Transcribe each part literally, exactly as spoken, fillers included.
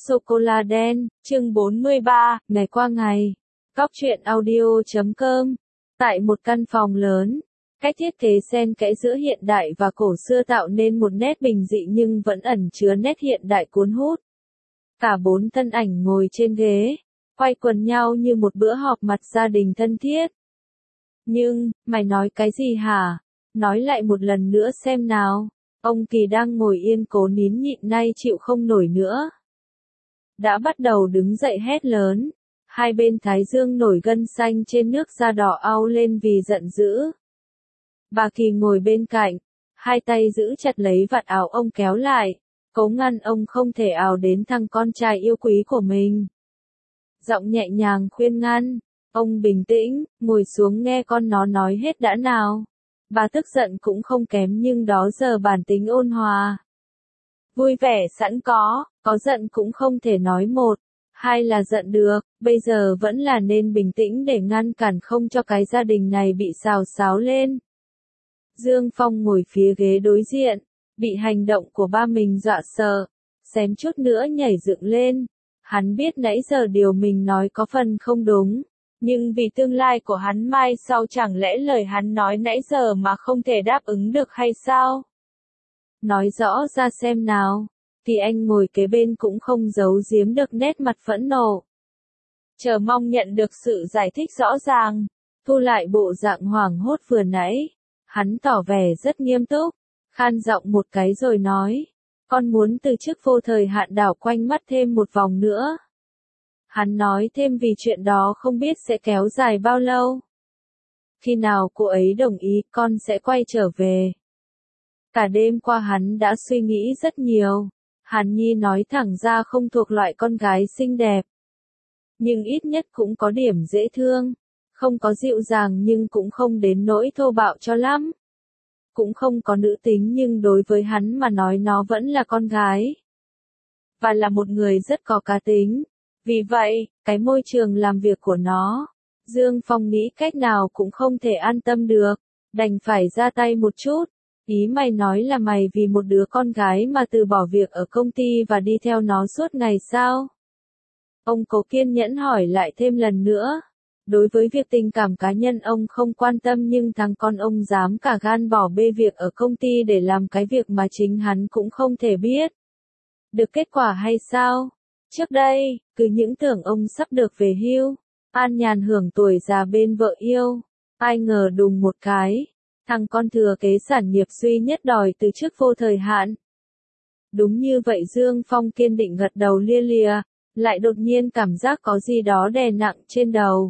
Sô-cô-la đen, chương bốn mươi ba, ngày qua ngày. Góc truyện audio chấm com. Tại một căn phòng lớn, cách thiết kế xen kẽ giữa hiện đại và cổ xưa tạo nên một nét bình dị nhưng vẫn ẩn chứa nét hiện đại cuốn hút. Cả bốn thân ảnh ngồi trên ghế, quay quần nhau như một bữa họp mặt gia đình thân thiết. Nhưng, mày nói cái gì hả? Nói lại một lần nữa xem nào. Ông Kỳ đang ngồi yên cố nín nhịn nay chịu không nổi nữa. Đã bắt đầu đứng dậy hét lớn. Hai bên thái dương nổi gân xanh trên nước da đỏ au lên vì giận dữ. Bà Kỳ ngồi bên cạnh, hai tay giữ chặt lấy vạt áo ông kéo lại, cố ngăn ông không thể ào đến thằng con trai yêu quý của mình. Giọng nhẹ nhàng khuyên ngăn, ông bình tĩnh, ngồi xuống nghe con nó nói hết đã nào. Bà tức giận cũng không kém nhưng đó giờ bản tính ôn hòa. Vui vẻ sẵn có, có giận cũng không thể nói một, hai là giận được, bây giờ vẫn là nên bình tĩnh để ngăn cản không cho cái gia đình này bị xào xáo lên. Dương Phong ngồi phía ghế đối diện, bị hành động của ba mình dọa sợ, xém chút nữa nhảy dựng lên. Hắn biết nãy giờ điều mình nói có phần không đúng. Nhưng vì tương lai của hắn mai sau chẳng lẽ lời hắn nói nãy giờ mà không thể đáp ứng được hay sao? Nói rõ ra xem nào. Thì anh ngồi kế bên cũng không giấu giếm được nét mặt phẫn nộ. Chờ mong nhận được sự giải thích rõ ràng. Thu lại bộ dạng hoảng hốt vừa nãy. Hắn tỏ vẻ rất nghiêm túc. Khan giọng một cái rồi nói. Con muốn từ chức vô thời hạn đảo quanh mắt thêm một vòng nữa. Hắn nói thêm vì chuyện đó không biết sẽ kéo dài bao lâu. Khi nào cô ấy đồng ý con sẽ quay trở về. Cả đêm qua hắn đã suy nghĩ rất nhiều. Hàn Nhi nói thẳng ra không thuộc loại con gái xinh đẹp. Nhưng ít nhất cũng có điểm dễ thương. Không có dịu dàng nhưng cũng không đến nỗi thô bạo cho lắm. Cũng không có nữ tính nhưng đối với hắn mà nói nó vẫn là con gái. Và là một người rất có cá tính. Vì vậy, cái môi trường làm việc của nó, Dương Phong nghĩ cách nào cũng không thể an tâm được, đành phải ra tay một chút. Ý mày nói là mày vì một đứa con gái mà từ bỏ việc ở công ty và đi theo nó suốt ngày sao? Ông cố kiên nhẫn hỏi lại thêm lần nữa. Đối với việc tình cảm cá nhân ông không quan tâm nhưng thằng con ông dám cả gan bỏ bê việc ở công ty để làm cái việc mà chính hắn cũng không thể biết. Được kết quả hay sao? Trước đây, cứ những tưởng ông sắp được về hưu, an nhàn hưởng tuổi già bên vợ yêu. Ai ngờ đùng một cái, thằng con thừa kế sản nghiệp duy nhất đòi từ chức vô thời hạn. Đúng như vậy Dương Phong kiên định gật đầu lia lịa, lại đột nhiên cảm giác có gì đó đè nặng trên đầu.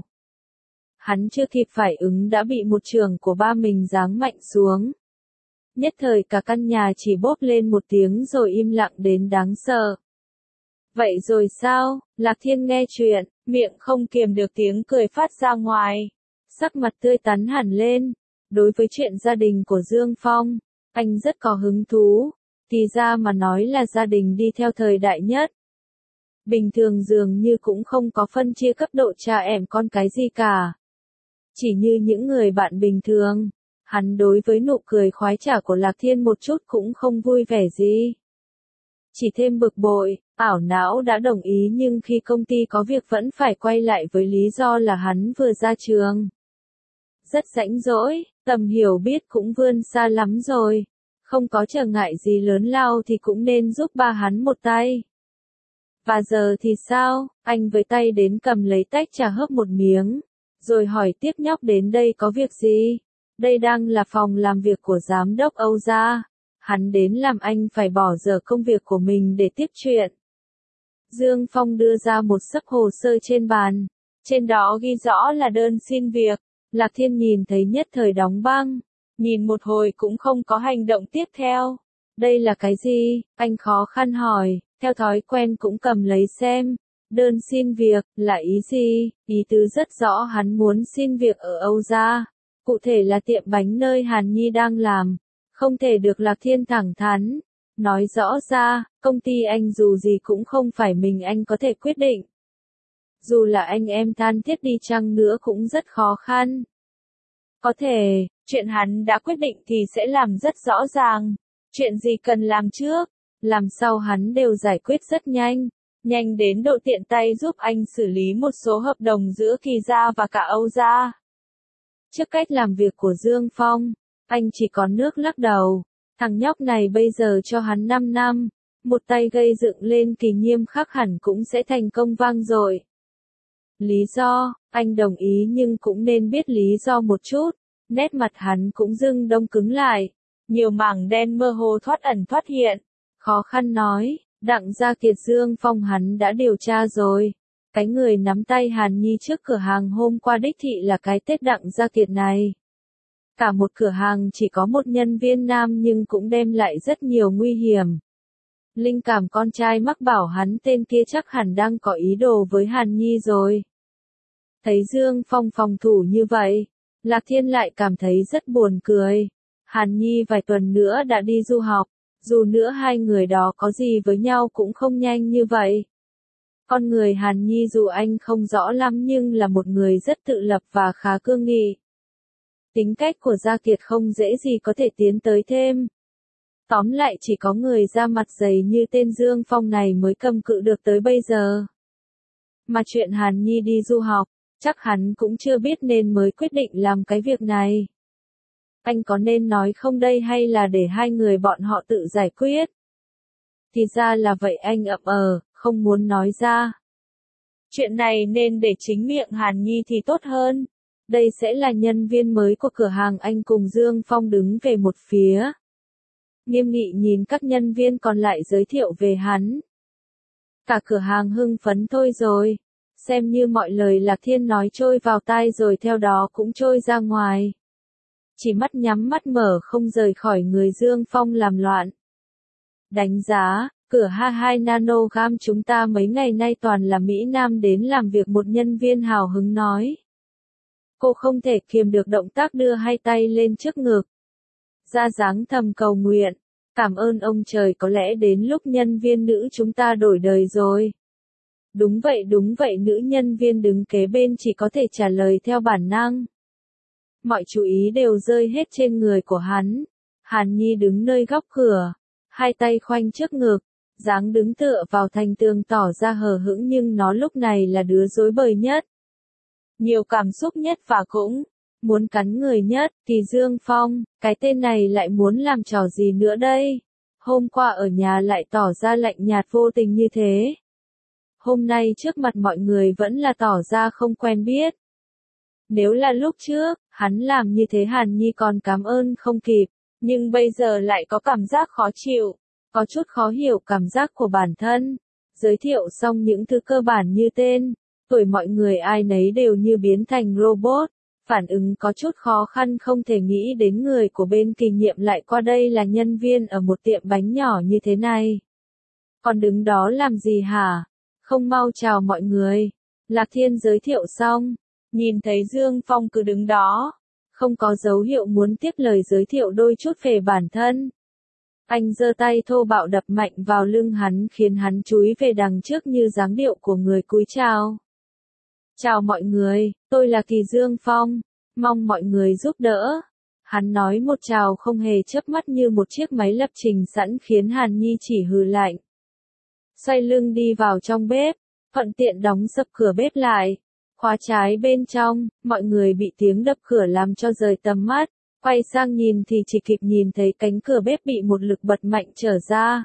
Hắn chưa kịp phản ứng đã bị một chưởng của ba mình giáng mạnh xuống. Nhất thời cả căn nhà chỉ bốp lên một tiếng rồi im lặng đến đáng sợ. Vậy rồi sao? Lạc Thiên nghe chuyện, miệng không kiềm được tiếng cười phát ra ngoài. Sắc mặt tươi tắn hẳn lên. Đối với chuyện gia đình của Dương Phong, anh rất có hứng thú. Thì ra mà nói là gia đình đi theo thời đại nhất. Bình thường dường như cũng không có phân chia cấp độ cha em con cái gì cả. Chỉ như những người bạn bình thường, hắn đối với nụ cười khoái trá của Lạc Thiên một chút cũng không vui vẻ gì. Chỉ thêm bực bội, ảo não đã đồng ý nhưng khi công ty có việc vẫn phải quay lại với lý do là hắn vừa ra trường. Rất rãnh rỗi, tầm hiểu biết cũng vươn xa lắm rồi. Không có trở ngại gì lớn lao thì cũng nên giúp ba hắn một tay. Và giờ thì sao? Anh với tay đến cầm lấy tách trà hớp một miếng. Rồi hỏi tiếp nhóc đến đây có việc gì? Đây đang là phòng làm việc của giám đốc Âu gia. Hắn đến làm anh phải bỏ dở công việc của mình để tiếp chuyện. Dương Phong đưa ra một xấp hồ sơ trên bàn. Trên đó ghi rõ là đơn xin việc. Lạc Thiên nhìn thấy nhất thời đóng băng. Nhìn một hồi cũng không có hành động tiếp theo. Đây là cái gì? Anh khó khăn hỏi. Theo thói quen cũng cầm lấy xem. Đơn xin việc, là ý gì? Ý tứ rất rõ hắn muốn xin việc ở Âu gia. Cụ thể là tiệm bánh nơi Hàn Nhi đang làm. Không thể được Lạc Thiên thẳng thắn. Nói rõ ra, công ty anh dù gì cũng không phải mình anh có thể quyết định. Dù là anh em than thiết đi chăng nữa cũng rất khó khăn. Có thể, chuyện hắn đã quyết định thì sẽ làm rất rõ ràng. Chuyện gì cần làm trước, làm sau hắn đều giải quyết rất nhanh. nhanh đến độ tiện tay giúp anh xử lý một số hợp đồng giữa Kỳ gia và cả Âu gia. Trước cách làm việc của Dương Phong, anh chỉ có nước lắc đầu. Thằng nhóc này bây giờ cho hắn năm năm, một tay gây dựng lên Kỳ nghiêm khắc hẳn cũng sẽ thành công vang dội. Lý do, anh đồng ý nhưng cũng nên biết lý do một chút. Nét mặt hắn cũng dưng đông cứng lại. Nhiều mảng đen mơ hồ thoát ẩn thoát hiện. Khó khăn nói, Đặng Gia Kiệt Dương Phong hắn đã điều tra rồi. Cái người nắm tay Hàn Nhi trước cửa hàng hôm qua đích thị là cái tên Đặng Gia Kiệt này. Cả một cửa hàng chỉ có một nhân viên nam nhưng cũng đem lại rất nhiều nguy hiểm. Linh cảm con trai mắc bảo hắn tên kia chắc hẳn đang có ý đồ với Hàn Nhi rồi. Thấy Dương Phong phòng thủ như vậy, Lạc Thiên lại cảm thấy rất buồn cười. Hàn Nhi vài tuần nữa đã đi du học, dù nữa hai người đó có gì với nhau cũng không nhanh như vậy. Con người Hàn Nhi dù anh không rõ lắm nhưng là một người rất tự lập và khá cương nghị. Tính cách của Gia Kiệt không dễ gì có thể tiến tới thêm. Tóm lại chỉ có người da mặt dày như tên Dương Phong này mới cầm cự được tới bây giờ. Mà chuyện Hàn Nhi đi du học, chắc hắn cũng chưa biết nên mới quyết định làm cái việc này. Anh có nên nói không đây hay là để hai người bọn họ tự giải quyết? Thì ra là vậy anh ậm ờ, không muốn nói ra. Chuyện này nên để chính miệng Hàn Nhi thì tốt hơn. Đây sẽ là nhân viên mới của cửa hàng anh cùng Dương Phong đứng về một phía. Nghiêm nghị nhìn các nhân viên còn lại giới thiệu về hắn. Cả cửa hàng hưng phấn thôi rồi. Xem như mọi lời Lạc Thiên nói trôi vào tai rồi theo đó cũng trôi ra ngoài. Chỉ mắt nhắm mắt mở không rời khỏi người Dương Phong làm loạn. Đánh giá, cửa ha hai Nanogam chúng ta mấy ngày nay toàn là Mỹ Nam đến làm việc, một nhân viên hào hứng nói. Cô không thể kiềm được động tác đưa hai tay lên trước ngực. Ra dáng thầm cầu nguyện. Cảm ơn ông trời, có lẽ đến lúc nhân viên nữ chúng ta đổi đời rồi. Đúng vậy đúng vậy, nữ nhân viên đứng kế bên chỉ có thể trả lời theo bản năng. Mọi chú ý đều rơi hết trên người của hắn. Hàn Nhi đứng nơi góc cửa, hai tay khoanh trước ngực, dáng đứng tựa vào thành tường tỏ ra hờ hững nhưng nó lúc này là đứa rối bời nhất. Nhiều cảm xúc nhất và cũng muốn cắn người nhất, thì Dương Phong, cái tên này lại muốn làm trò gì nữa đây? Hôm qua ở nhà lại tỏ ra lạnh nhạt vô tình như thế. Hôm nay trước mặt mọi người vẫn là tỏ ra không quen biết. Nếu là lúc trước, hắn làm như thế Hàn Nhi còn cảm ơn không kịp, nhưng bây giờ lại có cảm giác khó chịu, có chút khó hiểu cảm giác của bản thân. Giới thiệu xong những thứ cơ bản như tên, tuổi mọi người ai nấy đều như biến thành robot, phản ứng có chút khó khăn không thể nghĩ đến người của bên Kỳ nhiệm lại qua đây là nhân viên ở một tiệm bánh nhỏ như thế này. Còn đứng đó làm gì hả? Không mau chào mọi người. Lạc Thiên giới thiệu xong, nhìn thấy Dương Phong cứ đứng đó, không có dấu hiệu muốn tiếp lời giới thiệu đôi chút về bản thân. Anh giơ tay thô bạo đập mạnh vào lưng hắn khiến hắn chúi về đằng trước như dáng điệu của người cúi chào. Chào mọi người, tôi là Kỳ Dương Phong, mong mọi người giúp đỡ. Hắn nói một chào không hề chớp mắt như một chiếc máy lập trình sẵn khiến Hàn Nhi chỉ hừ lạnh. Xoay lưng đi vào trong bếp, thuận tiện đóng sập cửa bếp lại. Khóa trái bên trong, mọi người bị tiếng đập cửa làm cho rời tầm mắt. Quay sang nhìn thì chỉ kịp nhìn thấy cánh cửa bếp bị một lực bật mạnh trở ra.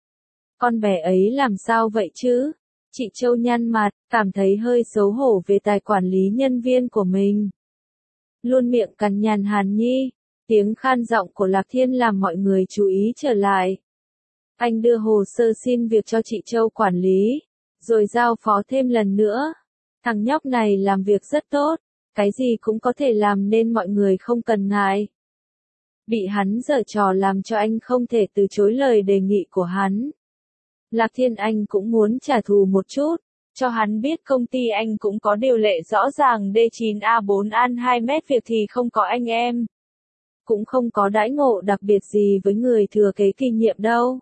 Con bé ấy làm sao vậy chứ? Chị Châu nhăn mặt, cảm thấy hơi xấu hổ về tài quản lý nhân viên của mình. Luôn miệng cằn nhằn Hàn Nhi, tiếng khan giọng của Lạc Thiên làm mọi người chú ý trở lại. Anh đưa hồ sơ xin việc cho chị Châu quản lý, rồi giao phó thêm lần nữa. Thằng nhóc này làm việc rất tốt, cái gì cũng có thể làm nên mọi người không cần ngại. Bị hắn giở trò làm cho anh không thể từ chối lời đề nghị của hắn. Lạc Thiên anh cũng muốn trả thù một chút, cho hắn biết công ty anh cũng có điều lệ rõ ràng D chín A bốn ăn hai mét việc thì không có anh em. Cũng không có đãi ngộ đặc biệt gì với người thừa kế Kỳ nhiệm đâu.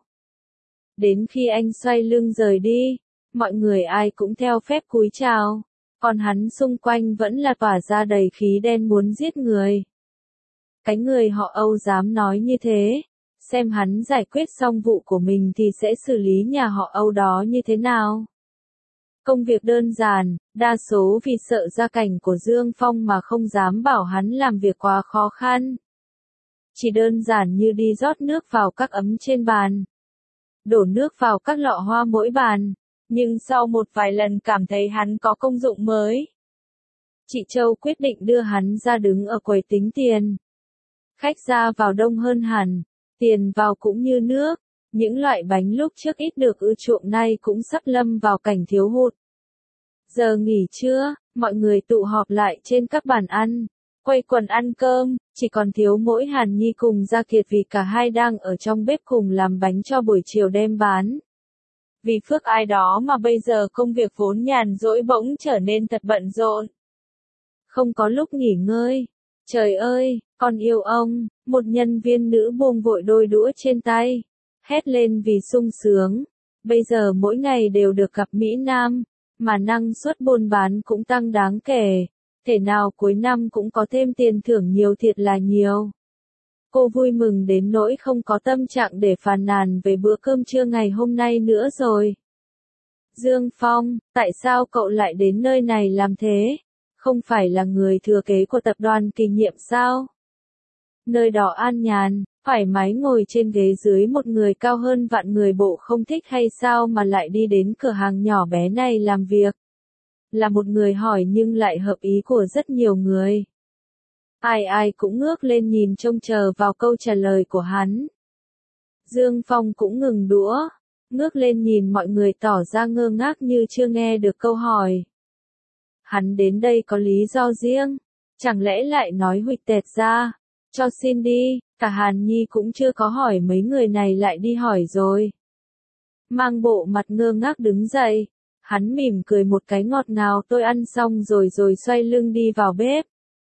Đến khi anh xoay lưng rời đi, mọi người ai cũng theo phép cúi chào, còn hắn xung quanh vẫn là tỏa ra đầy khí đen muốn giết người. Cái người họ Âu dám nói như thế, xem hắn giải quyết xong vụ của mình thì sẽ xử lý nhà họ Âu đó như thế nào. Công việc đơn giản, đa số vì sợ gia cảnh của Dương Phong mà không dám bảo hắn làm việc quá khó khăn. Chỉ đơn giản như đi rót nước vào các ấm trên bàn, đổ nước vào các lọ hoa mỗi bàn, nhưng sau một vài lần cảm thấy hắn có công dụng mới. Chị Châu quyết định đưa hắn ra đứng ở quầy tính tiền. Khách ra vào đông hơn hẳn, tiền vào cũng như nước, những loại bánh lúc trước ít được ưa chuộng nay cũng sắp lâm vào cảnh thiếu hụt. Giờ nghỉ trưa, mọi người tụ họp lại trên các bàn ăn, quây quần ăn cơm, chỉ còn thiếu mỗi Hàn Nhi cùng Gia Kiệt vì cả hai đang ở trong bếp cùng làm bánh cho buổi chiều đem bán. Vì phước ai đó mà bây giờ công việc vốn nhàn rỗi bỗng trở nên thật bận rộn. Không có lúc nghỉ ngơi. Trời ơi, con yêu ông, một nhân viên nữ buông vội đôi đũa trên tay, hét lên vì sung sướng. Bây giờ mỗi ngày đều được gặp Mỹ Nam, mà năng suất buôn bán cũng tăng đáng kể. Thể nào cuối năm cũng có thêm tiền thưởng nhiều thiệt là nhiều. Cô vui mừng đến nỗi không có tâm trạng để phàn nàn về bữa cơm trưa ngày hôm nay nữa rồi. Dương Phong, tại sao cậu lại đến nơi này làm thế? Không phải là người thừa kế của tập đoàn Kỳ Nhiệm sao? Nơi đó an nhàn, thoải mái ngồi trên ghế dưới một người cao hơn vạn người bộ không thích hay sao mà lại đi đến cửa hàng nhỏ bé này làm việc? Là một người hỏi nhưng lại hợp ý của rất nhiều người. Ai ai cũng ngước lên nhìn trông chờ vào câu trả lời của hắn. Dương Phong cũng ngừng đũa, ngước lên nhìn mọi người tỏ ra ngơ ngác như chưa nghe được câu hỏi. Hắn đến đây có lý do riêng, chẳng lẽ lại nói huỵch tẹt ra, cho xin đi, cả Hàn Nhi cũng chưa có hỏi mấy người này lại đi hỏi rồi. Mang bộ mặt ngơ ngác đứng dậy, hắn mỉm cười một cái ngọt ngào tôi ăn xong rồi rồi xoay lưng đi vào bếp.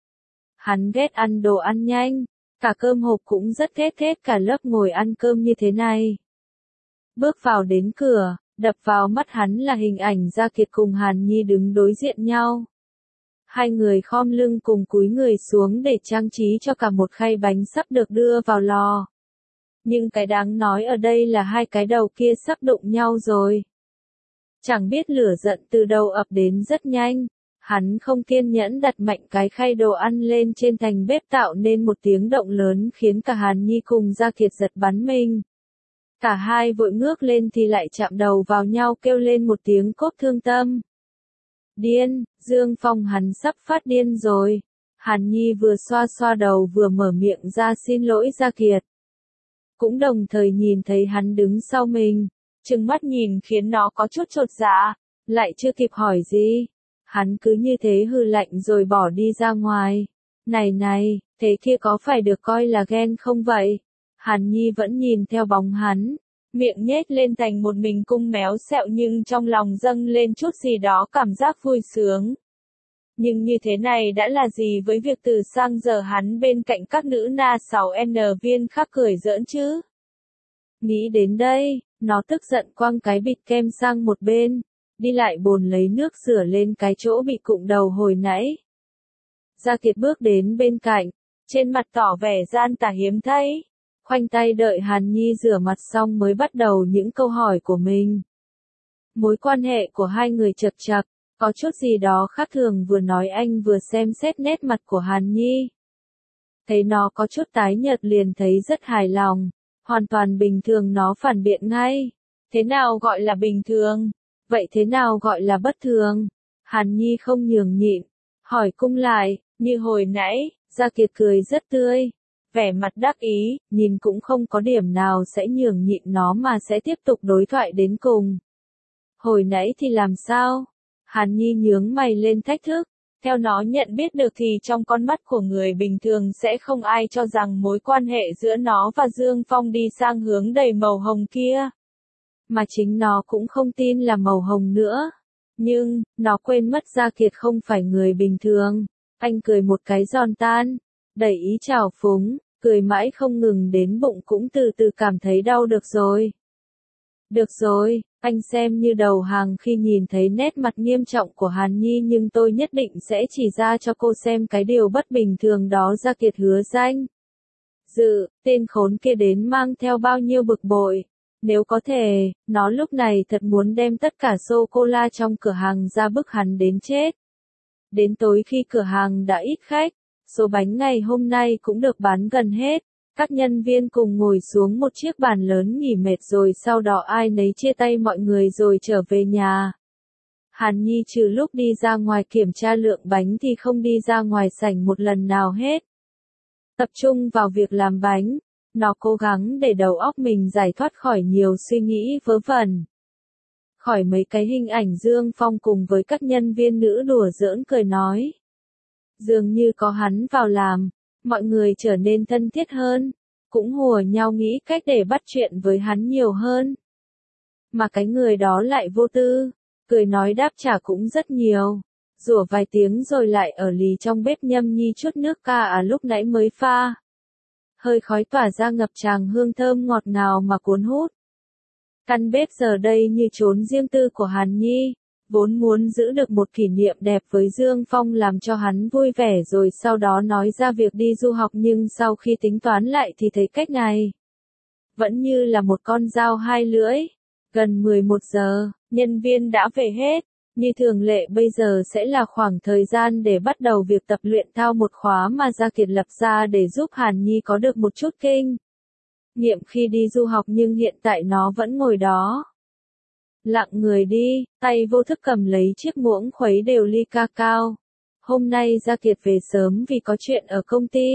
Hắn ghét ăn đồ ăn nhanh, cả cơm hộp cũng rất ghét ghét cả lớp ngồi ăn cơm như thế này. Bước vào đến cửa, đập vào mắt hắn là hình ảnh Gia Kiệt cùng Hàn Nhi đứng đối diện nhau. Hai người khom lưng cùng cúi người xuống để trang trí cho cả một khay bánh sắp được đưa vào lò. Nhưng cái đáng nói ở đây là hai cái đầu kia sắp đụng nhau rồi. Chẳng biết lửa giận từ đâu ập đến rất nhanh. Hắn không kiên nhẫn đặt mạnh cái khay đồ ăn lên trên thành bếp tạo nên một tiếng động lớn khiến cả Hàn Nhi cùng Gia Kiệt giật bắn mình. Cả hai vội ngước lên thì lại chạm đầu vào nhau kêu lên một tiếng cốp thương tâm. Điên, Dương Phong hắn sắp phát điên rồi. Hàn Nhi vừa xoa xoa đầu vừa mở miệng ra xin lỗi Gia Kiệt. Cũng đồng thời nhìn thấy hắn đứng sau mình, trừng mắt nhìn khiến nó có chút chột dạ, lại chưa kịp hỏi gì. Hắn cứ như thế hừ lạnh rồi bỏ đi ra ngoài. Này này, thế kia có phải được coi là ghen không vậy? Hàn Nhi vẫn nhìn theo bóng hắn, miệng nhếch lên thành một mình cung méo xẹo nhưng trong lòng dâng lên chút gì đó cảm giác vui sướng. Nhưng như thế này đã là gì với việc từ sang giờ hắn bên cạnh các nữ na sáu N viên khác cười giỡn chứ? Nghĩ đến đây, nó tức giận quăng cái bịt kem sang một bên, đi lại bồn lấy nước rửa lên cái chỗ bị cụng đầu hồi nãy. Gia Kiệt bước đến bên cạnh, trên mặt tỏ vẻ gian tà hiếm thấy, khoanh tay đợi Hàn Nhi rửa mặt xong mới bắt đầu những câu hỏi của mình. Mối quan hệ của hai người chật chặt, có chút gì đó khác thường vừa nói anh vừa xem xét nét mặt của Hàn Nhi. Thấy nó có chút tái nhợt liền thấy rất hài lòng, hoàn toàn bình thường nó phản biện ngay. Thế nào gọi là bình thường? Vậy thế nào gọi là bất thường? Hàn Nhi không nhường nhịn, hỏi cung lại, như hồi nãy, Gia Kiệt cười rất tươi, vẻ mặt đắc ý, nhìn cũng không có điểm nào sẽ nhường nhịn nó mà sẽ tiếp tục đối thoại đến cùng. Hồi nãy thì làm sao? Hàn Nhi nhướng mày lên thách thức, theo nó nhận biết được thì trong con mắt của người bình thường sẽ không ai cho rằng mối quan hệ giữa nó và Dương Phong đi sang hướng đầy màu hồng kia. Mà chính nó cũng không tin là màu hồng nữa. Nhưng, nó quên mất Gia Kiệt không phải người bình thường. Anh cười một cái giòn tan, đầy ý trào phúng, cười mãi không ngừng đến bụng cũng từ từ cảm thấy đau được rồi. Được rồi, anh xem như đầu hàng khi nhìn thấy nét mặt nghiêm trọng của Hàn Nhi nhưng tôi nhất định sẽ chỉ ra cho cô xem cái điều bất bình thường đó. Gia Kiệt hứa danh. Dự, tên khốn kia đến mang theo bao nhiêu bực bội. Nếu có thể, nó lúc này thật muốn đem tất cả sô-cô-la trong cửa hàng ra bức hắn đến chết. Đến tối khi cửa hàng đã ít khách, số bánh ngày hôm nay cũng được bán gần hết. Các nhân viên cùng ngồi xuống một chiếc bàn lớn nghỉ mệt rồi sau đó ai nấy chia tay mọi người rồi trở về nhà. Hàn Nhi trừ lúc đi ra ngoài kiểm tra lượng bánh thì không đi ra ngoài sảnh một lần nào hết. Tập trung vào việc làm bánh, nó cố gắng để đầu óc mình giải thoát khỏi nhiều suy nghĩ vớ vẩn. Khỏi mấy cái hình ảnh Dương Phong cùng với các nhân viên nữ đùa giỡn cười nói. Dường như có hắn vào làm, mọi người trở nên thân thiết hơn, cũng hùa nhau nghĩ cách để bắt chuyện với hắn nhiều hơn. Mà cái người đó lại vô tư, cười nói đáp trả cũng rất nhiều, rủa vài tiếng rồi lại ở lì trong bếp nhâm nhi chút nước ca à lúc nãy mới pha. Hơi khói tỏa ra ngập tràn hương thơm ngọt ngào mà cuốn hút. Căn bếp giờ đây như chốn riêng tư của Hàn Nhi, vốn muốn giữ được một kỷ niệm đẹp với Dương Phong làm cho hắn vui vẻ rồi sau đó nói ra việc đi du học nhưng sau khi tính toán lại thì thấy cách này vẫn như là một con dao hai lưỡi. Gần mười một giờ, nhân viên đã về hết, như thường lệ bây giờ sẽ là khoảng thời gian để bắt đầu việc tập luyện thao một khóa mà Gia Kiệt lập ra để giúp Hàn Nhi có được một chút kinh nghiệm khi đi du học nhưng hiện tại nó vẫn ngồi đó. Lặng người đi, tay vô thức cầm lấy chiếc muỗng khuấy đều ly ca cao. Hôm nay Gia Kiệt về sớm vì có chuyện ở công ty.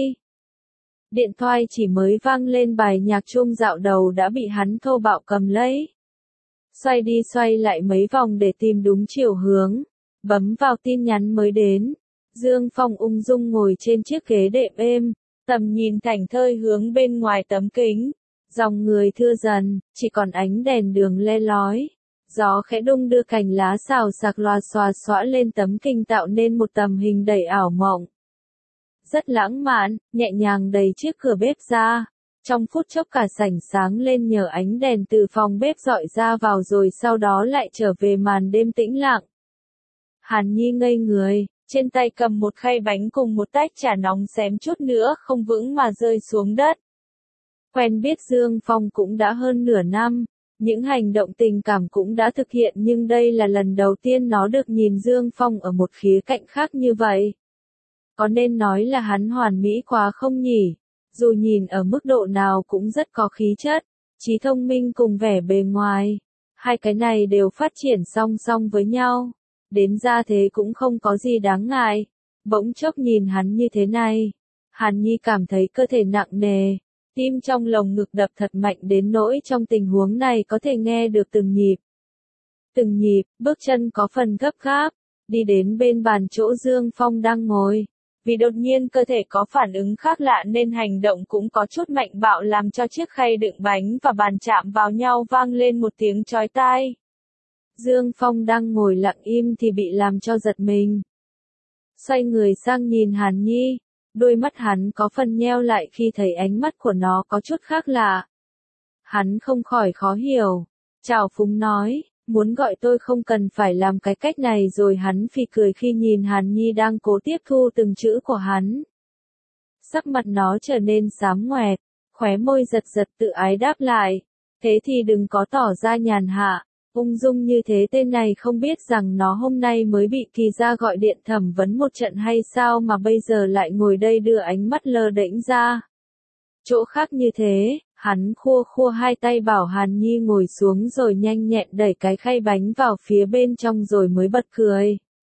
Điện thoại chỉ mới vang lên bài nhạc chuông dạo đầu đã bị hắn thô bạo cầm lấy. Xoay đi xoay lại mấy vòng để tìm đúng chiều hướng. Bấm vào tin nhắn mới đến. Dương Phong ung dung ngồi trên chiếc ghế đệm êm, tầm nhìn thảnh thơi hướng bên ngoài tấm kính. Dòng người thưa dần, chỉ còn ánh đèn đường le lói. Gió khẽ đung đưa cành lá xào xạc loà xòa xõa lên tấm kinh tạo nên một tầm hình đầy ảo mộng. Rất lãng mạn, nhẹ nhàng đẩy chiếc cửa bếp ra. Trong phút chốc cả sảnh sáng lên nhờ ánh đèn từ phòng bếp dọi ra vào rồi sau đó lại trở về màn đêm tĩnh lặng. Hàn Nhi ngây người, trên tay cầm một khay bánh cùng một tách trà nóng xém chút nữa không vững mà rơi xuống đất. Quen biết Dương Phong cũng đã hơn nửa năm. Những hành động tình cảm cũng đã thực hiện nhưng đây là lần đầu tiên nó được nhìn Dương Phong ở một khía cạnh khác như vậy. Có nên nói là hắn hoàn mỹ quá không nhỉ? Dù nhìn ở mức độ nào cũng rất có khí chất, trí thông minh cùng vẻ bề ngoài. Hai cái này đều phát triển song song với nhau. Đến ra thế cũng không có gì đáng ngại. Bỗng chốc nhìn hắn như thế này. Hàn Nhi cảm thấy cơ thể nặng nề. Tim trong lồng ngực đập thật mạnh đến nỗi trong tình huống này có thể nghe được từng nhịp. Từng nhịp, bước chân có phần gấp gáp, đi đến bên bàn chỗ Dương Phong đang ngồi. Vì đột nhiên cơ thể có phản ứng khác lạ nên hành động cũng có chút mạnh bạo làm cho chiếc khay đựng bánh và bàn chạm vào nhau vang lên một tiếng chói tai. Dương Phong đang ngồi lặng im thì bị làm cho giật mình. Xoay người sang nhìn Hàn Nhi. Đôi mắt hắn có phần nheo lại khi thấy ánh mắt của nó có chút khác lạ. Hắn không khỏi khó hiểu. Trào phúng nói, muốn gọi tôi không cần phải làm cái cách này rồi hắn phì cười khi nhìn Hàn Nhi đang cố tiếp thu từng chữ của hắn. Sắc mặt nó trở nên xám ngoẹt, khóe môi giật giật tự ái đáp lại. Thế thì đừng có tỏ ra nhàn hạ. Ung dung như thế tên này không biết rằng nó hôm nay mới bị Kỳ Gia gọi điện thẩm vấn một trận hay sao mà bây giờ lại ngồi đây đưa ánh mắt lơ đễnh ra. Chỗ khác như thế, hắn khua khua hai tay bảo Hàn Nhi ngồi xuống rồi nhanh nhẹn đẩy cái khay bánh vào phía bên trong rồi mới bật cười.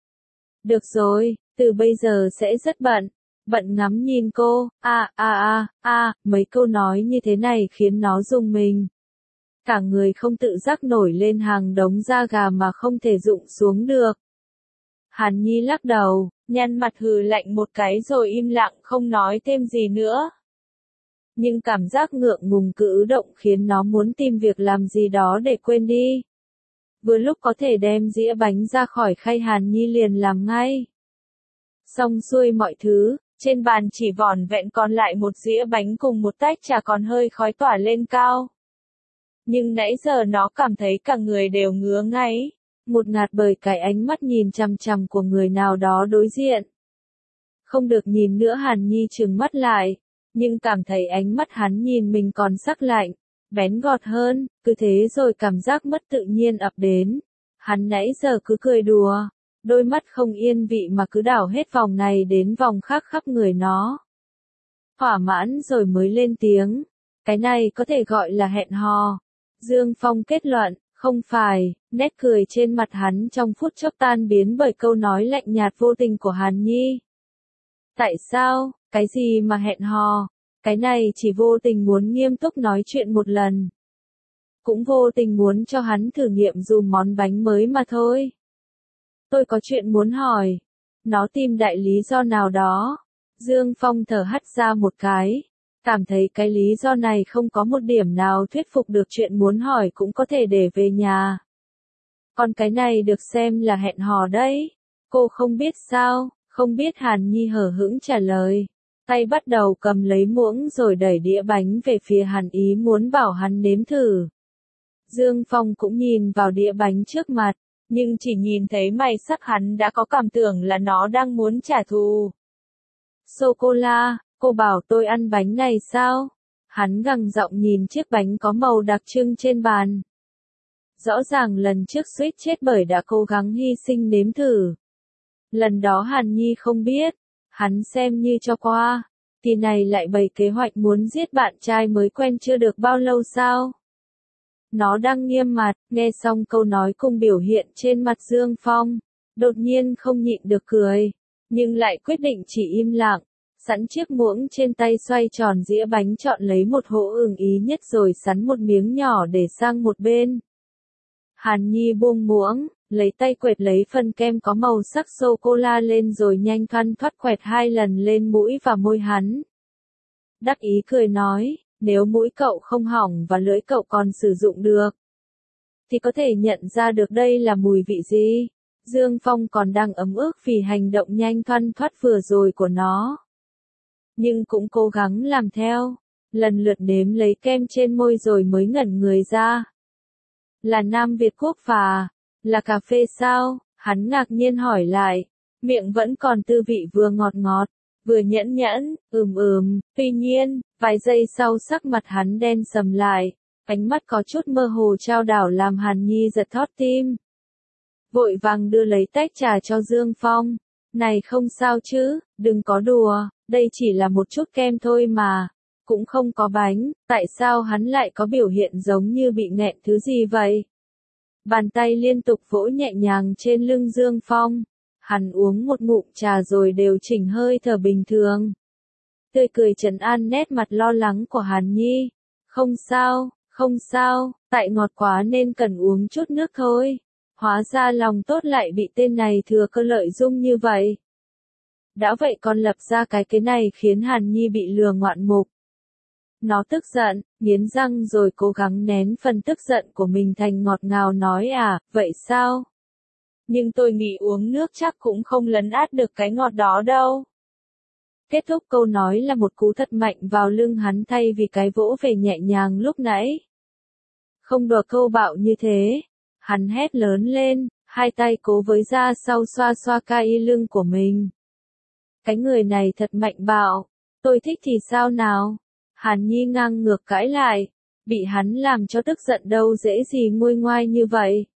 Được rồi, từ bây giờ sẽ rất bận. Bận ngắm nhìn cô, a a a a, mấy câu nói như thế này khiến nó rùng mình. Cả người không tự giác nổi lên hàng đống da gà mà không thể rụng xuống được. Hàn Nhi lắc đầu, nhăn mặt hừ lạnh một cái rồi im lặng không nói thêm gì nữa. Nhưng cảm giác ngượng ngùng cử động khiến nó muốn tìm việc làm gì đó để quên đi. Vừa lúc có thể đem dĩa bánh ra khỏi khay Hàn Nhi liền làm ngay. Xong xuôi mọi thứ, trên bàn chỉ vỏn vẹn còn lại một dĩa bánh cùng một tách trà còn hơi khói tỏa lên cao. Nhưng nãy giờ nó cảm thấy cả người đều ngứa ngáy, một ngạt bởi cái ánh mắt nhìn chằm chằm của người nào đó đối diện. Không được nhìn nữa Hàn Nhi trừng mắt lại, nhưng cảm thấy ánh mắt hắn nhìn mình còn sắc lạnh, bén gọt hơn, cứ thế rồi cảm giác mất tự nhiên ập đến. Hắn nãy giờ cứ cười đùa, đôi mắt không yên vị mà cứ đảo hết vòng này đến vòng khác khắp người nó. Thỏa mãn rồi mới lên tiếng, cái này có thể gọi là hẹn hò. Dương Phong kết luận, không phải, nét cười trên mặt hắn trong phút chốc tan biến bởi câu nói lạnh nhạt vô tình của Hàn Nhi. Tại sao, cái gì mà hẹn hò, cái này chỉ vô tình muốn nghiêm túc nói chuyện một lần. Cũng vô tình muốn cho hắn thử nghiệm dùng món bánh mới mà thôi. Tôi có chuyện muốn hỏi. Nó tìm đại lý do nào đó. Dương Phong thở hắt ra một cái. Cảm thấy cái lý do này không có một điểm nào thuyết phục được chuyện muốn hỏi cũng có thể để về nhà. Còn cái này được xem là hẹn hò đấy. Cô không biết sao, không biết Hàn Nhi hờ hững trả lời. Tay bắt đầu cầm lấy muỗng rồi đẩy đĩa bánh về phía hắn ý muốn bảo hắn nếm thử. Dương Phong cũng nhìn vào đĩa bánh trước mặt, nhưng chỉ nhìn thấy mày sắc hắn đã có cảm tưởng là nó đang muốn trả thù. Sô-cô-la, cô bảo tôi ăn bánh này sao? Hắn gằn giọng nhìn chiếc bánh có màu đặc trưng trên bàn. Rõ ràng lần trước suýt chết bởi đã cố gắng hy sinh nếm thử. Lần đó Hàn Nhi không biết, hắn xem như cho qua, kỳ này lại bày kế hoạch muốn giết bạn trai mới quen chưa được bao lâu sao? Nó đang nghiêm mặt, nghe xong câu nói cùng biểu hiện trên mặt Dương Phong, đột nhiên không nhịn được cười, nhưng lại quyết định chỉ im lặng, sẵn chiếc muỗng trên tay xoay tròn dĩa bánh chọn lấy một hũ ưng ý nhất rồi sắn một miếng nhỏ để sang một bên. Hàn Nhi buông muỗng, lấy tay quệt lấy phần kem có màu sắc sô-cô-la lên rồi nhanh thoăn thoắt quẹt hai lần lên mũi và môi hắn. Đắc ý cười nói, nếu mũi cậu không hỏng và lưỡi cậu còn sử dụng được, thì có thể nhận ra được đây là mùi vị gì. Dương Phong còn đang ấm ức vì hành động nhanh thoăn thoắt vừa rồi của nó. Nhưng cũng cố gắng làm theo, lần lượt nếm lấy kem trên môi rồi mới ngẩn người ra. Là Nam Việt Quốc phà, là cà phê sao? Hắn ngạc nhiên hỏi lại, miệng vẫn còn tư vị vừa ngọt ngọt, vừa nhẫn nhẫn, ừm ừm, tuy nhiên, vài giây sau sắc mặt hắn đen sầm lại, ánh mắt có chút mơ hồ trao đảo làm Hàn Nhi giật thót tim. Vội vàng đưa lấy tách trà cho Dương Phong, này không sao chứ, đừng có đùa, đây chỉ là một chút kem thôi mà, cũng không có bánh, tại sao hắn lại có biểu hiện giống như bị nghẹn thứ gì vậy? Bàn tay liên tục vỗ nhẹ nhàng trên lưng Dương Phong. Hắn uống một ngụm trà rồi điều chỉnh hơi thở bình thường. Tươi cười trấn an nét mặt lo lắng của Hàn Nhi. Không sao, không sao, tại ngọt quá nên cần uống chút nước thôi. Hóa ra lòng tốt lại bị tên này thừa cơ lợi dụng như vậy. Đã vậy còn lập ra cái kế này khiến Hàn Nhi bị lừa ngoạn mục. Nó tức giận, nghiến răng rồi cố gắng nén phần tức giận của mình thành ngọt ngào nói à, vậy sao? Nhưng tôi nghĩ uống nước chắc cũng không lấn át được cái ngọt đó đâu. Kết thúc câu nói là một cú thật mạnh vào lưng hắn thay vì cái vỗ về nhẹ nhàng lúc nãy. Không đùa câu bạo như thế. Hắn hét lớn lên, hai tay cố với ra sau xoa xoa cai lưng của mình. Cái người này thật mạnh bạo. Tôi thích thì sao nào? Hàn Nhi ngang ngược cãi lại. Bị hắn làm cho tức giận đâu dễ gì nguôi ngoai như vậy.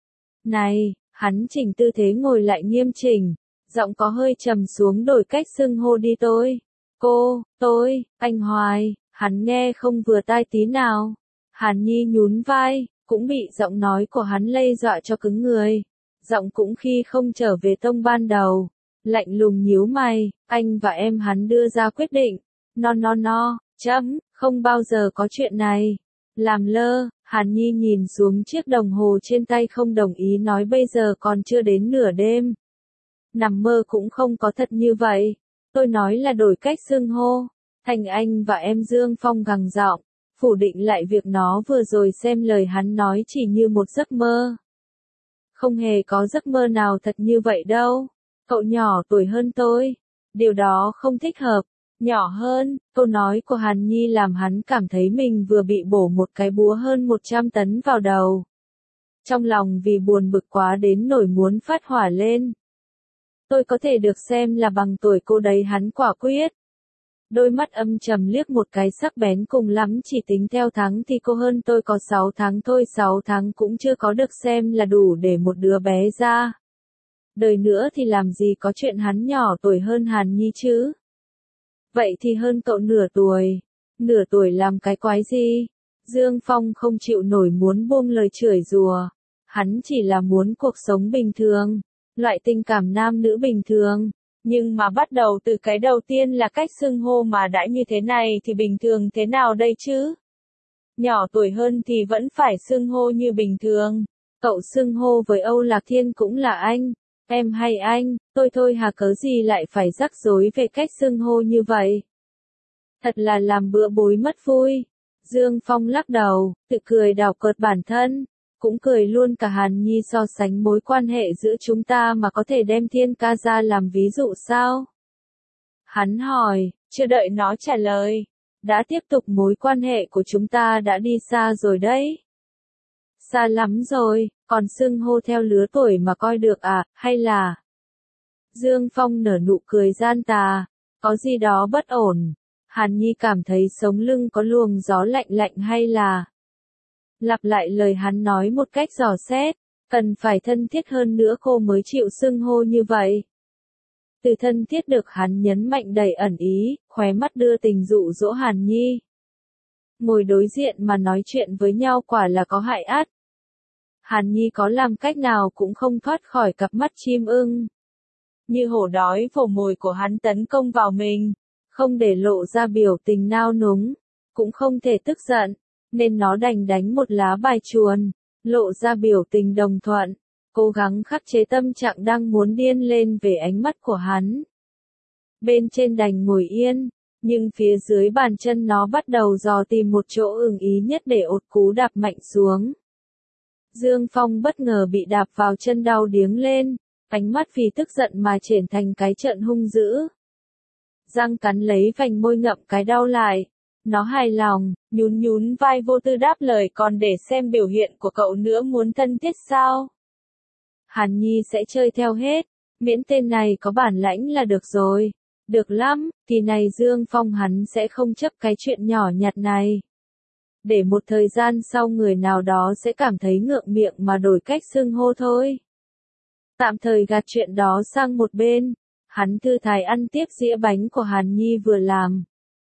Này! Hắn chỉnh tư thế ngồi lại nghiêm chỉnh, giọng có hơi trầm xuống đổi cách xưng hô đi tôi. Cô, tôi, anh Hoài, hắn nghe không vừa tai tí nào. Hàn Nhi nhún vai, cũng bị giọng nói của hắn lay dọa cho cứng người. Giọng cũng khi không trở về tông ban đầu. Lạnh lùng nhíu mày, anh và em hắn đưa ra quyết định. No no no, chấm, không bao giờ có chuyện này. Làm lơ. Hàn Nhi nhìn xuống chiếc đồng hồ trên tay không đồng ý nói bây giờ còn chưa đến nửa đêm. Nằm mơ cũng không có thật như vậy. Tôi nói là đổi cách xưng hô. Thành anh và em Dương Phong gằn giọng, phủ định lại việc nó vừa rồi xem lời hắn nói chỉ như một giấc mơ. Không hề có giấc mơ nào thật như vậy đâu. Cậu nhỏ tuổi hơn tôi. Điều đó không thích hợp. Nhỏ hơn, câu nói của Hàn Nhi làm hắn cảm thấy mình vừa bị bổ một cái búa hơn một trăm tấn vào đầu. Trong lòng vì buồn bực quá đến nổi muốn phát hỏa lên. Tôi có thể được xem là bằng tuổi cô đấy hắn quả quyết. Đôi mắt âm trầm liếc một cái sắc bén, cùng lắm chỉ tính theo tháng thì cô hơn tôi có sáu tháng thôi, sáu tháng cũng chưa có được xem là đủ để một đứa bé ra đời nữa thì làm gì có chuyện hắn nhỏ tuổi hơn Hàn Nhi chứ. Vậy thì hơn cậu nửa tuổi. Nửa tuổi làm cái quái gì? Dương Phong không chịu nổi muốn buông lời chửi rủa. Hắn chỉ là muốn cuộc sống bình thường, loại tình cảm nam nữ bình thường. Nhưng mà bắt đầu từ cái đầu tiên là cách xưng hô mà đã như thế này thì bình thường thế nào đây chứ? Nhỏ tuổi hơn thì vẫn phải xưng hô như bình thường. Cậu xưng hô với Âu Lạc Thiên cũng là anh, em hay anh, tôi thôi hà, cớ gì lại phải rắc rối về cách xưng hô như vậy? Thật là làm bữa bối mất vui. Dương Phong lắc đầu, tự cười đảo cợt bản thân, cũng cười luôn cả Hàn Nhi so sánh mối quan hệ giữa chúng ta mà có thể đem Thiên ca ra làm ví dụ sao? Hắn hỏi, chưa đợi nó trả lời, đã tiếp tục, mối quan hệ của chúng ta đã đi xa rồi đấy. Xa lắm rồi, còn xưng hô theo lứa tuổi mà coi được à, hay là... Dương Phong nở nụ cười gian tà, có gì đó bất ổn. Hàn Nhi cảm thấy sống lưng có luồng gió lạnh lạnh, hay là... Lặp lại lời hắn nói một cách dò xét, cần phải thân thiết hơn nữa cô mới chịu xưng hô như vậy. Từ thân thiết được hắn nhấn mạnh đầy ẩn ý, khóe mắt đưa tình dụ dỗ Hàn Nhi. Ngồi đối diện mà nói chuyện với nhau quả là có hại ắt. Hàn Nhi có làm cách nào cũng không thoát khỏi cặp mắt chim ưng. Như hổ đói vồ mồi của hắn tấn công vào mình, không để lộ ra biểu tình nao núng, cũng không thể tức giận, nên nó đành đánh một lá bài chuồn, lộ ra biểu tình đồng thuận, cố gắng khắc chế tâm trạng đang muốn điên lên về ánh mắt của hắn. Bên trên đành ngồi yên, nhưng phía dưới bàn chân nó bắt đầu dò tìm một chỗ ưng ý nhất để ột cú đạp mạnh xuống. Dương Phong bất ngờ bị đạp vào chân đau điếng lên, ánh mắt vì tức giận mà chuyển thành cái trợn hung dữ. Răng cắn lấy vành môi ngậm cái đau lại. Nó hài lòng, nhún nhún vai vô tư đáp lời, còn để xem biểu hiện của cậu nữa, muốn thân thiết sao? Hàn Nhi sẽ chơi theo hết, miễn tên này có bản lãnh là được rồi. Được lắm, kỳ này Dương Phong hắn sẽ không chấp cái chuyện nhỏ nhặt này. Để một thời gian sau người nào đó sẽ cảm thấy ngượng miệng mà đổi cách xưng hô thôi. Tạm thời gạt chuyện đó sang một bên, hắn thư thái ăn tiếp dĩa bánh của Hàn Nhi vừa làm.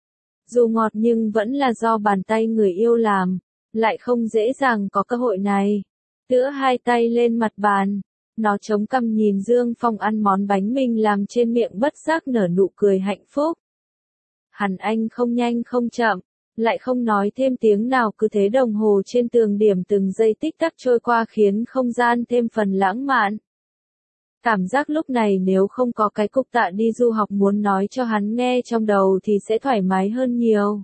Dù ngọt nhưng vẫn là do bàn tay người yêu làm, lại không dễ dàng có cơ hội này. Tựa hai tay lên mặt bàn, nó chống cằm nhìn Dương Phong ăn món bánh mình làm, trên miệng bất giác nở nụ cười hạnh phúc. Hẳn anh không nhanh không chậm, lại không nói thêm tiếng nào, cứ thế đồng hồ trên tường điểm từng giây tích tắc trôi qua khiến không gian thêm phần lãng mạn. Cảm giác lúc này nếu không có cái cục tạ đi du học muốn nói cho hắn nghe trong đầu thì sẽ thoải mái hơn nhiều.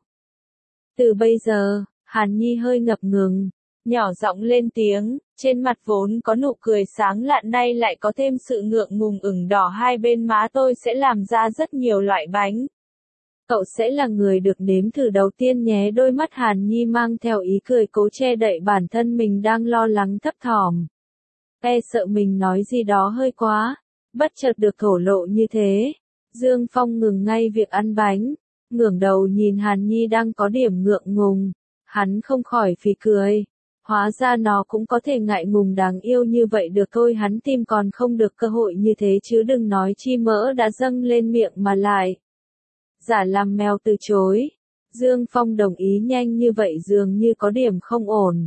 Từ bây giờ, Hàn Nhi hơi ngập ngừng, nhỏ giọng lên tiếng, trên mặt vốn có nụ cười sáng lạn nay lại có thêm sự ngượng ngùng ửng đỏ hai bên má. Tôi sẽ làm ra rất nhiều loại bánh. Cậu sẽ là người được nếm thử đầu tiên nhé. Đôi mắt Hàn Nhi mang theo ý cười, cố che đậy bản thân mình đang lo lắng thấp thỏm. E sợ mình nói gì đó hơi quá, bất chợt được thổ lộ như thế. Dương Phong ngừng ngay việc ăn bánh, ngẩng đầu nhìn Hàn Nhi đang có điểm ngượng ngùng. Hắn không khỏi phì cười. Hóa ra nó cũng có thể ngại ngùng đáng yêu như vậy được thôi, hắn tìm còn không được cơ hội như thế chứ đừng nói chi mỡ đã dâng lên miệng mà lại. Giả làm mèo từ chối. Dương Phong đồng ý nhanh như vậy dường như có điểm không ổn.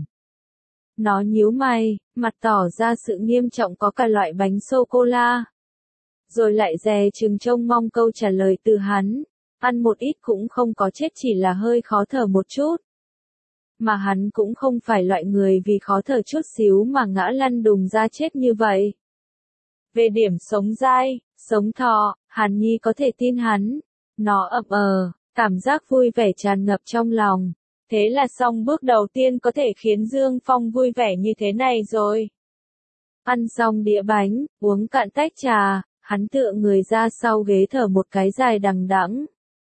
Nó nhíu mày, mặt tỏ ra sự nghiêm trọng, có cả loại bánh sô-cô-la. Rồi lại dè chừng trông mong câu trả lời từ hắn. Ăn một ít cũng không có chết, chỉ là hơi khó thở một chút. Mà hắn cũng không phải loại người vì khó thở chút xíu mà ngã lăn đùng ra chết như vậy. Về điểm sống dai, sống thọ, Hàn Nhi có thể tin hắn. Nó ậm ờ, cảm giác vui vẻ tràn ngập trong lòng. Thế là xong bước đầu tiên có thể khiến Dương Phong vui vẻ như thế này rồi. Ăn xong đĩa bánh, uống cạn tách trà, hắn tựa người ra sau ghế thở một cái dài đằng đẵng.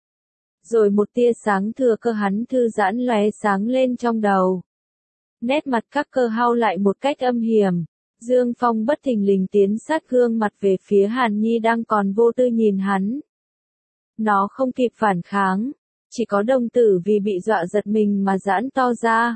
Rồi một tia sáng thừa cơ hắn thư giãn lóe sáng lên trong đầu. Nét mặt các cơ hao lại một cách âm hiểm. Dương Phong bất thình lình tiến sát gương mặt về phía Hàn Nhi đang còn vô tư nhìn hắn. Nó không kịp phản kháng, chỉ có đồng tử vì bị dọa giật mình mà giãn to ra.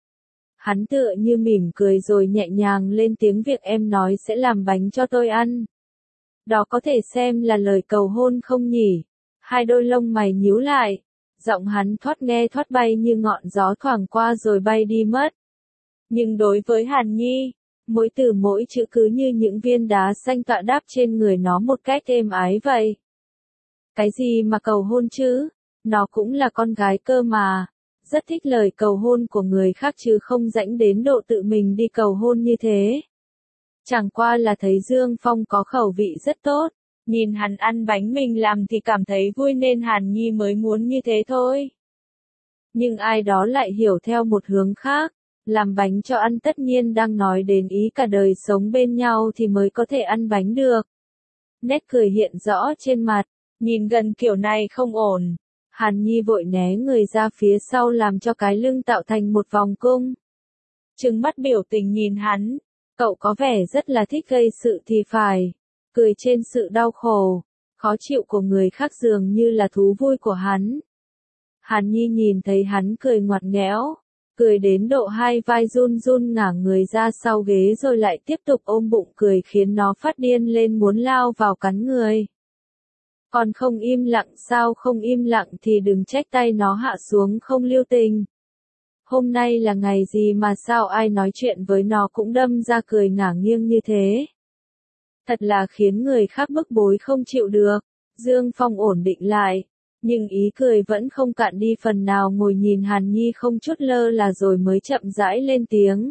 Hắn tựa như mỉm cười rồi nhẹ nhàng lên tiếng việc em nói sẽ làm bánh cho tôi ăn. Đó có thể xem là lời cầu hôn không nhỉ? Hai đôi lông mày nhíu lại. Giọng hắn thoát nghe thoát bay như ngọn gió thoảng qua rồi bay đi mất. Nhưng đối với Hàn Nhi, mỗi từ mỗi chữ cứ như những viên đá xanh tọa đáp trên người nó một cách êm ái vậy. Cái gì mà cầu hôn chứ? Nó cũng là con gái cơ mà. Rất thích lời cầu hôn của người khác chứ không rãnh đến độ tự mình đi cầu hôn như thế. Chẳng qua là thấy Dương Phong có khẩu vị rất tốt. Nhìn hắn ăn bánh mình làm thì cảm thấy vui nên Hàn Nhi mới muốn như thế thôi. Nhưng ai đó lại hiểu theo một hướng khác. Làm bánh cho ăn tất nhiên đang nói đến ý cả đời sống bên nhau thì mới có thể ăn bánh được. Nét cười hiện rõ trên mặt. Nhìn gần kiểu này không ổn. Hàn Nhi vội né người ra phía sau làm cho cái lưng tạo thành một vòng cung. Trừng mắt biểu tình nhìn hắn. Cậu có vẻ rất là thích gây sự thì phải. Cười trên sự đau khổ, khó chịu của người khác dường như là thú vui của hắn. Hàn Nhi nhìn thấy hắn cười ngoặt nghẽo, cười đến độ hai vai run run ngả người ra sau ghế rồi lại tiếp tục ôm bụng cười khiến nó phát điên lên muốn lao vào cắn người. Còn không im lặng sao không im lặng thì đừng trách tay nó hạ xuống không lưu tình. Hôm nay là ngày gì mà sao ai nói chuyện với nó cũng đâm ra cười ngả nghiêng như thế. Thật là khiến người khác bức bối không chịu được. Dương Phong ổn định lại. Nhưng ý cười vẫn không cạn đi phần nào ngồi nhìn Hàn Nhi không chút lơ là rồi mới chậm rãi lên tiếng.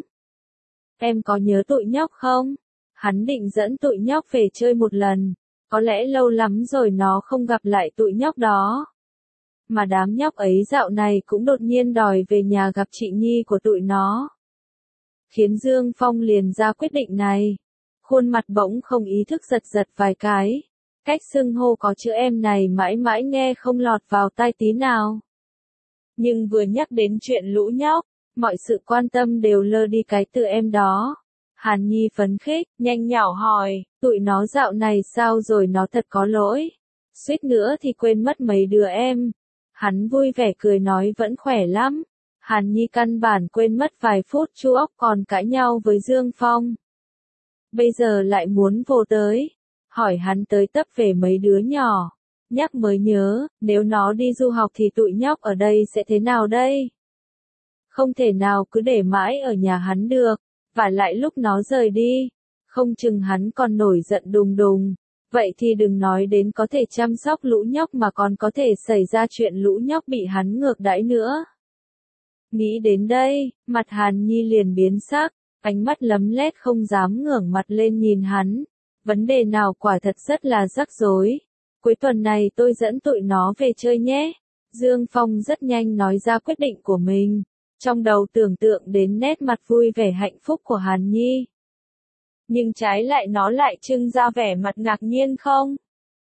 Em có nhớ tụi nhóc không? Hắn định dẫn tụi nhóc về chơi một lần. Có lẽ lâu lắm rồi nó không gặp lại tụi nhóc đó. Mà đám nhóc ấy dạo này cũng đột nhiên đòi về nhà gặp chị Nhi của tụi nó. Khiến Dương Phong liền ra quyết định này. Khuôn mặt bỗng không ý thức giật giật vài cái. Cách xưng hô có chữ em này mãi mãi nghe không lọt vào tai tí nào. Nhưng vừa nhắc đến chuyện lũ nhóc, mọi sự quan tâm đều lơ đi cái từ em đó. Hàn Nhi phấn khích, nhanh nhảu hỏi, tụi nó dạo này sao rồi nó thật có lỗi. Suýt nữa thì quên mất mấy đứa em. Hắn vui vẻ cười nói vẫn khỏe lắm. Hàn Nhi căn bản quên mất vài phút chu óc còn cãi nhau với Dương Phong. Bây giờ lại muốn vô tới. Hỏi hắn tới tấp về mấy đứa nhỏ. Nhắc mới nhớ, nếu nó đi du học thì tụi nhóc ở đây sẽ thế nào đây? Không thể nào cứ để mãi ở nhà hắn được. Và lại lúc nó rời đi, không chừng hắn còn nổi giận đùng đùng. Vậy thì đừng nói đến có thể chăm sóc lũ nhóc mà còn có thể xảy ra chuyện lũ nhóc bị hắn ngược đãi nữa. Nghĩ đến đây, mặt Hàn Nhi liền biến sắc, ánh mắt lấm lét không dám ngẩng mặt lên nhìn hắn. Vấn đề nào quả thật rất là rắc rối. Cuối tuần này tôi dẫn tụi nó về chơi nhé. Dương Phong rất nhanh nói ra quyết định của mình. Trong đầu tưởng tượng đến nét mặt vui vẻ hạnh phúc của Hàn Nhi. Nhưng trái lại nó lại trưng ra vẻ mặt ngạc nhiên không?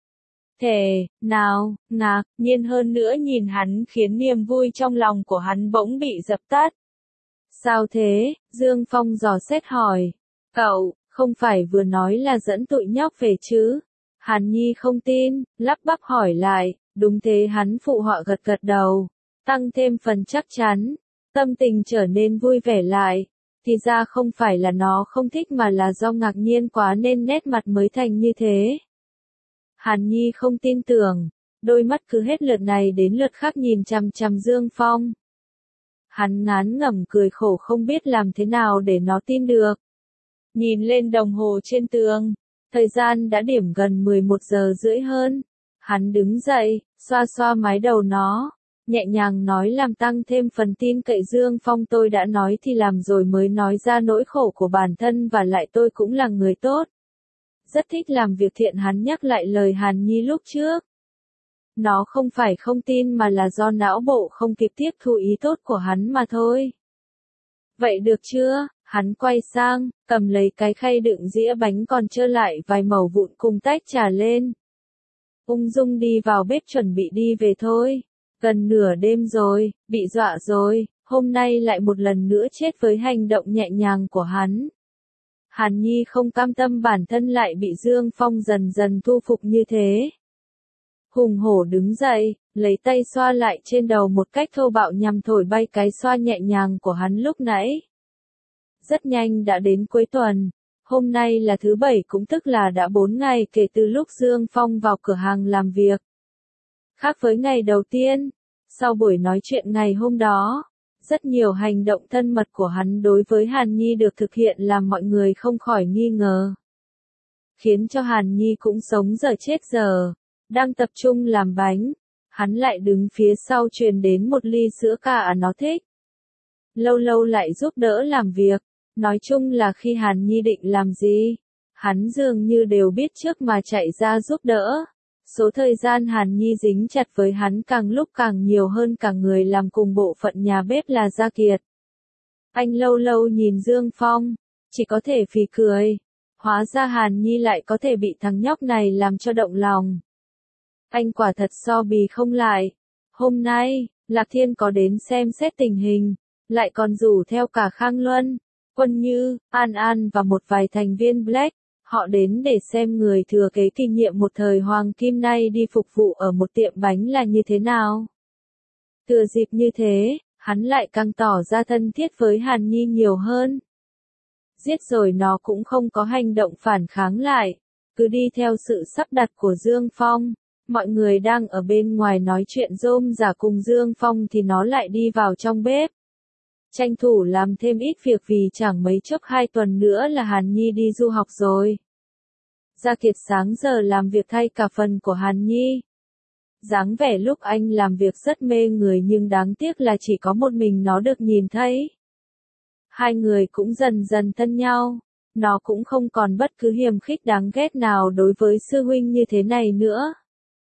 Thề, nào, ngạc nhiên hơn nữa nhìn hắn khiến niềm vui trong lòng của hắn bỗng bị dập tắt. Sao thế? Dương Phong dò xét hỏi. Cậu, không phải vừa nói là dẫn tụi nhóc về chứ? Hàn Nhi không tin, lắp bắp hỏi lại, đúng thế hắn phụ họa gật gật đầu, tăng thêm phần chắc chắn. Tâm tình trở nên vui vẻ lại, thì ra không phải là nó không thích mà là do ngạc nhiên quá nên nét mặt mới thành như thế. Hàn Nhi không tin tưởng, đôi mắt cứ hết lượt này đến lượt khác nhìn chằm chằm Dương Phong. Hắn ngán ngẩm cười khổ không biết làm thế nào để nó tin được. Nhìn lên đồng hồ trên tường, thời gian đã điểm gần mười một giờ rưỡi hơn. Hắn đứng dậy, xoa xoa mái đầu nó. Nhẹ nhàng nói làm tăng thêm phần tin cậy Dương Phong tôi đã nói thì làm rồi mới nói ra nỗi khổ của bản thân và lại tôi cũng là người tốt. Rất thích làm việc thiện hắn nhắc lại lời Hàn Nhi lúc trước. Nó không phải không tin mà là do não bộ không kịp tiếp thu ý tốt của hắn mà thôi. Vậy được chưa? Hắn quay sang, cầm lấy cái khay đựng dĩa bánh còn trơ lại vài mẩu vụn cùng tách trà lên. Ung dung đi vào bếp chuẩn bị đi về thôi. Gần nửa đêm rồi, bị dọa rồi, hôm nay lại một lần nữa chết với hành động nhẹ nhàng của hắn. Hàn Nhi không cam tâm bản thân lại bị Dương Phong dần dần thu phục như thế. hùng hổ đứng dậy, lấy tay xoa lại trên đầu một cách thô bạo nhằm thổi bay cái xoa nhẹ nhàng của hắn lúc nãy. Rất nhanh đã đến cuối tuần, hôm nay là thứ bảy cũng tức là đã bốn ngày kể từ lúc Dương Phong vào cửa hàng làm việc. Khác với ngày đầu tiên, sau buổi nói chuyện ngày hôm đó, rất nhiều hành động thân mật của hắn đối với Hàn Nhi được thực hiện làm mọi người không khỏi nghi ngờ. Khiến cho Hàn Nhi cũng sống giờ chết giờ, đang tập trung làm bánh, hắn lại đứng phía sau truyền đến một ly sữa cả nó thích. Lâu lâu lại giúp đỡ làm việc, nói chung là khi Hàn Nhi định làm gì, hắn dường như đều biết trước mà chạy ra giúp đỡ. Số thời gian Hàn Nhi dính chặt với hắn càng lúc càng nhiều hơn cả người làm cùng bộ phận nhà bếp là Gia Kiệt. Anh lâu lâu nhìn Dương Phong, chỉ có thể phì cười. Hóa ra Hàn Nhi lại có thể bị thằng nhóc này làm cho động lòng. Anh quả thật so bì không lại. Hôm nay, Lạc Thiên có đến xem xét tình hình, lại còn rủ theo cả Khang Luân, Quân Như, An An và một vài thành viên Black. Họ đến để xem người thừa kế kinh nghiệm một thời Hoàng Kim nay đi phục vụ ở một tiệm bánh là như thế nào. Thừa dịp như thế, hắn lại càng tỏ ra thân thiết với Hàn Nhi nhiều hơn. Giết rồi nó cũng không có hành động phản kháng lại, cứ đi theo sự sắp đặt của Dương Phong. Mọi người đang ở bên ngoài nói chuyện rôm rả cùng Dương Phong thì nó lại đi vào trong bếp. Tranh thủ làm thêm ít việc vì chẳng mấy chốc hai tuần nữa là Hàn Nhi đi du học rồi. Gia Kiệt sáng giờ làm việc thay cả phần của Hàn Nhi. Dáng vẻ lúc anh làm việc rất mê người nhưng đáng tiếc là chỉ có một mình nó được nhìn thấy. Hai người cũng dần dần thân nhau, nó cũng không còn bất cứ hiềm khích đáng ghét nào đối với sư huynh như thế này nữa.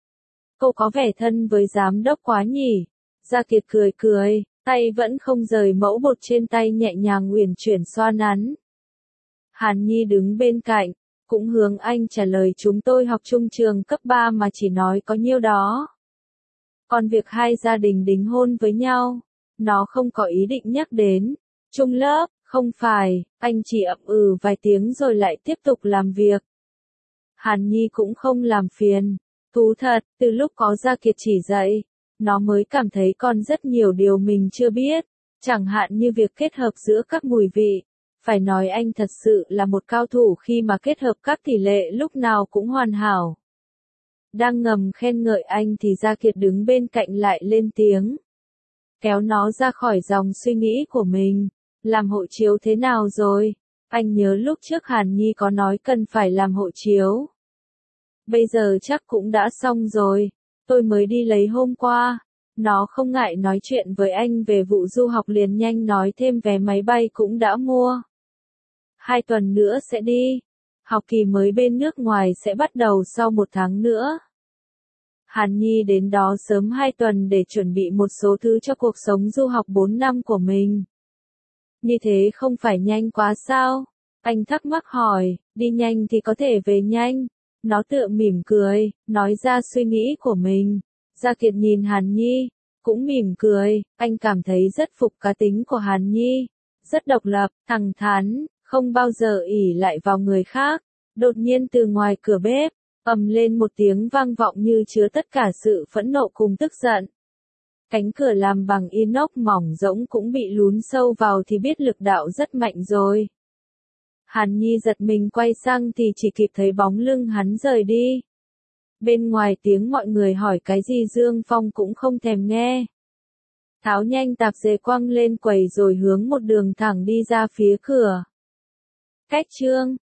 Cô có vẻ thân với giám đốc quá nhỉ? Gia Kiệt cười cười, tay vẫn không rời mẫu bột trên tay nhẹ nhàng uyển chuyển xoa nắn. Hàn Nhi đứng bên cạnh, cũng hướng anh trả lời chúng tôi học chung trường cấp ba mà chỉ nói có nhiêu đó. Còn việc hai gia đình đính hôn với nhau, nó không có ý định nhắc đến. Chung lớp, không phải, anh chỉ ậm ừ vài tiếng rồi lại tiếp tục làm việc. Hàn Nhi cũng không làm phiền. Thú thật, từ lúc có Gia Kiệt chỉ dạy, nó mới cảm thấy còn rất nhiều điều mình chưa biết, chẳng hạn như việc kết hợp giữa các mùi vị. Phải nói anh thật sự là một cao thủ khi mà kết hợp các tỷ lệ lúc nào cũng hoàn hảo. Đang ngầm khen ngợi anh thì Gia Kiệt đứng bên cạnh lại lên tiếng. Kéo nó ra khỏi dòng suy nghĩ của mình. Làm hộ chiếu thế nào rồi? Anh nhớ lúc trước Hàn Nhi có nói cần phải làm hộ chiếu. Bây giờ chắc cũng đã xong rồi. Tôi mới đi lấy hôm qua. Nó không ngại nói chuyện với anh về vụ du học liền nhanh nói thêm vé máy bay cũng đã mua. Hai tuần nữa sẽ đi. Học kỳ mới bên nước ngoài sẽ bắt đầu sau một tháng nữa. Hàn Nhi đến đó sớm hai tuần để chuẩn bị một số thứ cho cuộc sống du học bốn năm của mình. Như thế không phải nhanh quá sao? Anh thắc mắc hỏi, đi nhanh thì có thể về nhanh. Nó tựa mỉm cười, nói ra suy nghĩ của mình. Gia Kiệt nhìn Hàn Nhi, cũng mỉm cười, anh cảm thấy rất phục cá tính của Hàn Nhi. Rất độc lập, thẳng thắn, không bao giờ ỷ lại vào người khác. Đột nhiên từ ngoài cửa bếp, ầm lên một tiếng vang vọng như chứa tất cả sự phẫn nộ cùng tức giận. Cánh cửa làm bằng inox mỏng rỗng cũng bị lún sâu vào thì biết lực đạo rất mạnh rồi. Hàn Nhi giật mình quay sang thì chỉ kịp thấy bóng lưng hắn rời đi. Bên ngoài tiếng mọi người hỏi cái gì Dương Phong cũng không thèm nghe. Tháo nhanh tạp dề quăng lên quầy rồi hướng một đường thẳng đi ra phía cửa. Cách chương